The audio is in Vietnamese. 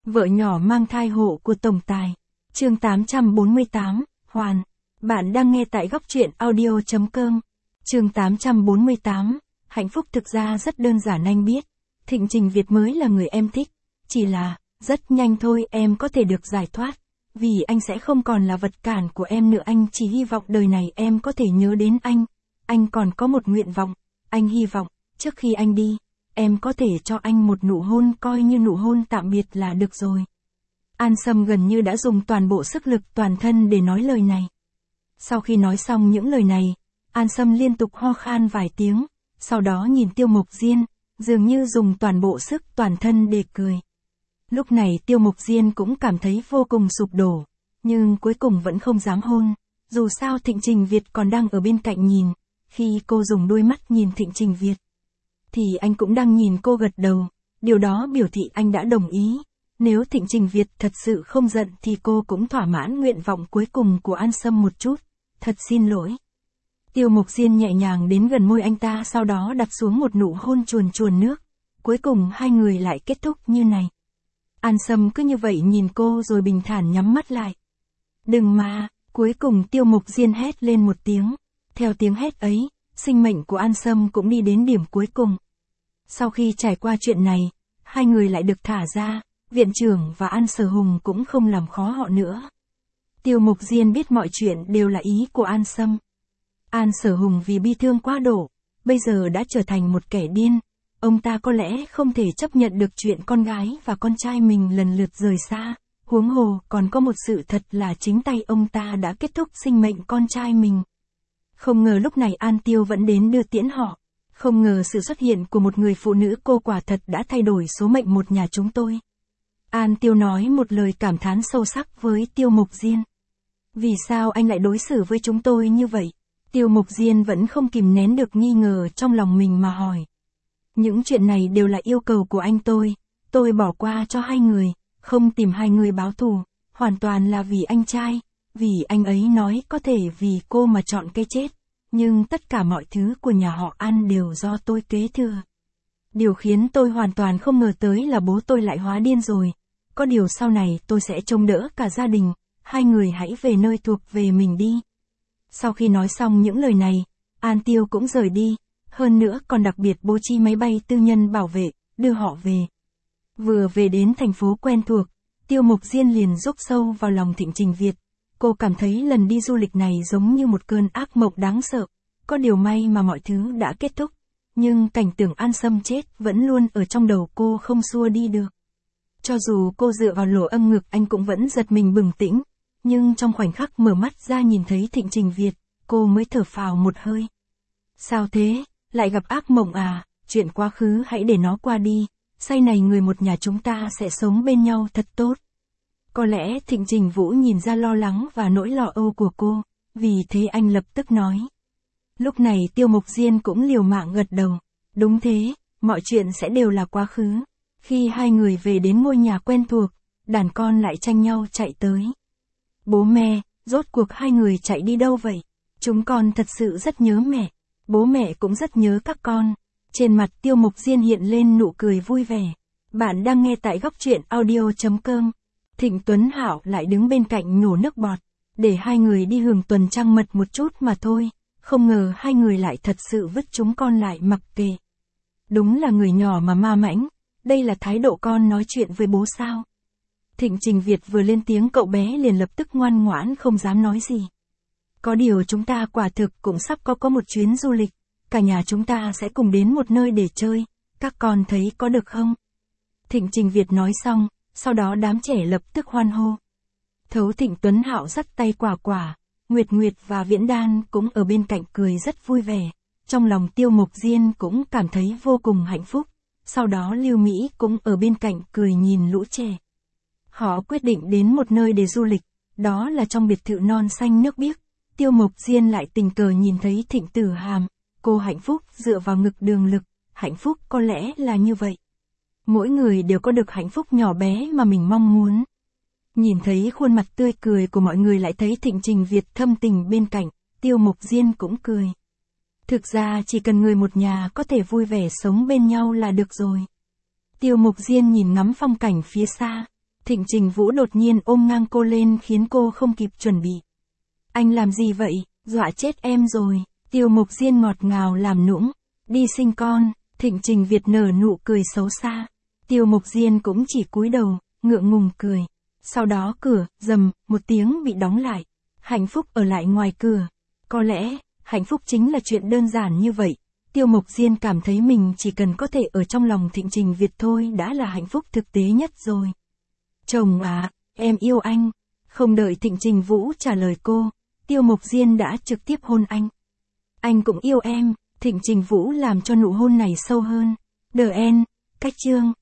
Vợ nhỏ mang thai hộ của tổng tài. Chương 848, Hoàn. Bạn đang nghe tại góc truyện audio.com. Chương 848, hạnh phúc thực ra rất đơn giản anh biết. Thịnh Trình Việt mới là người em thích. Chỉ là, rất nhanh thôi em có thể được giải thoát. Vì anh sẽ không còn là vật cản của em nữa, anh chỉ hy vọng đời này em có thể nhớ đến anh. Anh còn có một nguyện vọng. Anh hy vọng, trước khi anh đi, em có thể cho anh một nụ hôn, coi như nụ hôn tạm biệt là được rồi. An Sâm gần như đã dùng toàn bộ sức lực toàn thân để nói lời này. Sau khi nói xong những lời này, An Sâm liên tục ho khan vài tiếng, sau đó nhìn Tiêu Mộc Diên, dường như dùng toàn bộ sức toàn thân để cười. Lúc này Tiêu Mộc Diên cũng cảm thấy vô cùng sụp đổ, nhưng cuối cùng vẫn không dám hôn, dù sao Thịnh Trình Việt còn đang ở bên cạnh nhìn. Khi cô dùng đôi mắt nhìn Thịnh Trình Việt, thì anh cũng đang nhìn cô gật đầu, điều đó biểu thị anh đã đồng ý. Nếu Thịnh Trình Việt thật sự không giận thì cô cũng thỏa mãn nguyện vọng cuối cùng của An Sâm một chút. Thật xin lỗi. Tiêu Mộc Diên nhẹ nhàng đến gần môi anh ta, sau đó đặt xuống một nụ hôn chuồn chuồn nước. Cuối cùng hai người lại kết thúc như này. An Sâm cứ như vậy nhìn cô rồi bình thản nhắm mắt lại. Đừng mà, cuối cùng Tiêu Mộc Diên hét lên một tiếng. Theo tiếng hét ấy, sinh mệnh của An Sâm cũng đi đến điểm cuối cùng. Sau khi trải qua chuyện này, hai người lại được thả ra, viện trưởng và An Sở Hùng cũng không làm khó họ nữa. Tiêu Mộc Diên biết mọi chuyện đều là ý của An Sâm. An Sở Hùng vì bi thương quá độ, bây giờ đã trở thành một kẻ điên. Ông ta có lẽ không thể chấp nhận được chuyện con gái và con trai mình lần lượt rời xa. Huống hồ còn có một sự thật là chính tay ông ta đã kết thúc sinh mệnh con trai mình. Không ngờ lúc này An Tiêu vẫn đến đưa tiễn họ. Không ngờ sự xuất hiện của một người phụ nữ cô quả thật đã thay đổi số mệnh một nhà chúng tôi. An Tiêu nói một lời cảm thán sâu sắc với Tiêu Mộc Diên. Vì sao anh lại đối xử với chúng tôi như vậy? Tiêu Mộc Diên vẫn không kìm nén được nghi ngờ trong lòng mình mà hỏi. Những chuyện này đều là yêu cầu của anh tôi bỏ qua cho hai người, không tìm hai người báo thù, hoàn toàn là vì anh trai, vì anh ấy nói có thể vì cô mà chọn cái chết, nhưng tất cả mọi thứ của nhà họ An đều do tôi kế thừa. Điều khiến tôi hoàn toàn không ngờ tới là bố tôi lại hóa điên rồi, có điều sau này tôi sẽ trông đỡ cả gia đình, hai người hãy về nơi thuộc về mình đi. Sau khi nói xong những lời này, An Tiêu cũng rời đi, hơn nữa còn đặc biệt bố trí máy bay tư nhân bảo vệ, đưa họ về. Vừa về đến thành phố quen thuộc, Tiêu Mộc Diên liền rúc sâu vào lòng Thịnh Trình Việt. Cô cảm thấy lần đi du lịch này giống như một cơn ác mộng đáng sợ, có điều may mà mọi thứ đã kết thúc, nhưng cảnh tượng An Sâm chết vẫn luôn ở trong đầu cô không xua đi được. Cho dù cô dựa vào lỗ âm ngực anh cũng vẫn giật mình bừng tỉnh, nhưng trong khoảnh khắc mở mắt ra nhìn thấy Thịnh Trình Việt, cô mới thở phào một hơi. Sao thế, lại gặp ác mộng à, chuyện quá khứ hãy để nó qua đi, sau này người một nhà chúng ta sẽ sống bên nhau thật tốt. Có lẽ Thịnh Trình Vũ nhìn ra lo lắng và nỗi lo âu của cô, vì thế anh lập tức nói. Lúc này Tiêu Mộc Diên cũng liều mạng gật đầu. Đúng thế, mọi chuyện sẽ đều là quá khứ. Khi hai người về đến ngôi nhà quen thuộc, đàn con lại tranh nhau chạy tới. Bố mẹ, rốt cuộc hai người chạy đi đâu vậy? Chúng con thật sự rất nhớ mẹ. Bố mẹ cũng rất nhớ các con. Trên mặt Tiêu Mộc Diên hiện lên nụ cười vui vẻ. Bạn đang nghe tại góc truyện audio.com. Thịnh Tuấn Hạo lại đứng bên cạnh nhổ nước bọt, để hai người đi hưởng tuần trăng mật một chút mà thôi, không ngờ hai người lại thật sự vứt chúng con lại mặc kệ. Đúng là người nhỏ mà ma mãnh, đây là thái độ con nói chuyện với bố sao? Thịnh Trình Việt vừa lên tiếng cậu bé liền lập tức ngoan ngoãn không dám nói gì. Có điều chúng ta quả thực cũng sắp có một chuyến du lịch, cả nhà chúng ta sẽ cùng đến một nơi để chơi, các con thấy có được không? Thịnh Trình Việt nói xong, sau đó đám trẻ lập tức hoan hô. Thấu Thịnh Tuấn Hạo dắt tay Quả Quả, Nguyệt Nguyệt và Viễn Đan cũng ở bên cạnh cười rất vui vẻ. Trong lòng Tiêu Mộc Diên cũng cảm thấy vô cùng hạnh phúc. Sau đó Lưu Mỹ cũng ở bên cạnh cười nhìn lũ trẻ. Họ quyết định đến một nơi để du lịch, đó là trong biệt thự non xanh nước biếc. Tiêu Mộc Diên lại tình cờ nhìn thấy Thịnh Tử Hàm, cô hạnh phúc dựa vào ngực Đường Lực, hạnh phúc có lẽ là như vậy. Mỗi người đều có được hạnh phúc nhỏ bé mà mình mong muốn. Nhìn thấy khuôn mặt tươi cười của mọi người lại thấy Thịnh Trình Việt thâm tình bên cạnh, Tiêu Mộc Diên cũng cười. Thực ra chỉ cần người một nhà có thể vui vẻ sống bên nhau là được rồi. Tiêu Mộc Diên nhìn ngắm phong cảnh phía xa, Thịnh Trình Vũ đột nhiên ôm ngang cô lên khiến cô không kịp chuẩn bị. Anh làm gì vậy, dọa chết em rồi. Tiêu Mục Diên ngọt ngào làm nũng. Đi sinh con. Thịnh Trình Việt nở nụ cười xấu xa. Tiêu Mục Diên cũng chỉ cúi đầu, ngượng ngùng cười. Sau đó cửa, rầm, một tiếng bị đóng lại. Hạnh Phúc ở lại ngoài cửa. Có lẽ, hạnh phúc chính là chuyện đơn giản như vậy. Tiêu Mục Diên cảm thấy mình chỉ cần có thể ở trong lòng Thịnh Trình Việt thôi đã là hạnh phúc thực tế nhất rồi. Chồng à, em yêu anh. Không đợi Thịnh Trình Vũ trả lời cô, Tiêu Mục Diên đã trực tiếp hôn anh. Anh cũng yêu em. Thịnh Trình Vũ làm cho nụ hôn này sâu hơn. The end. Cách chương.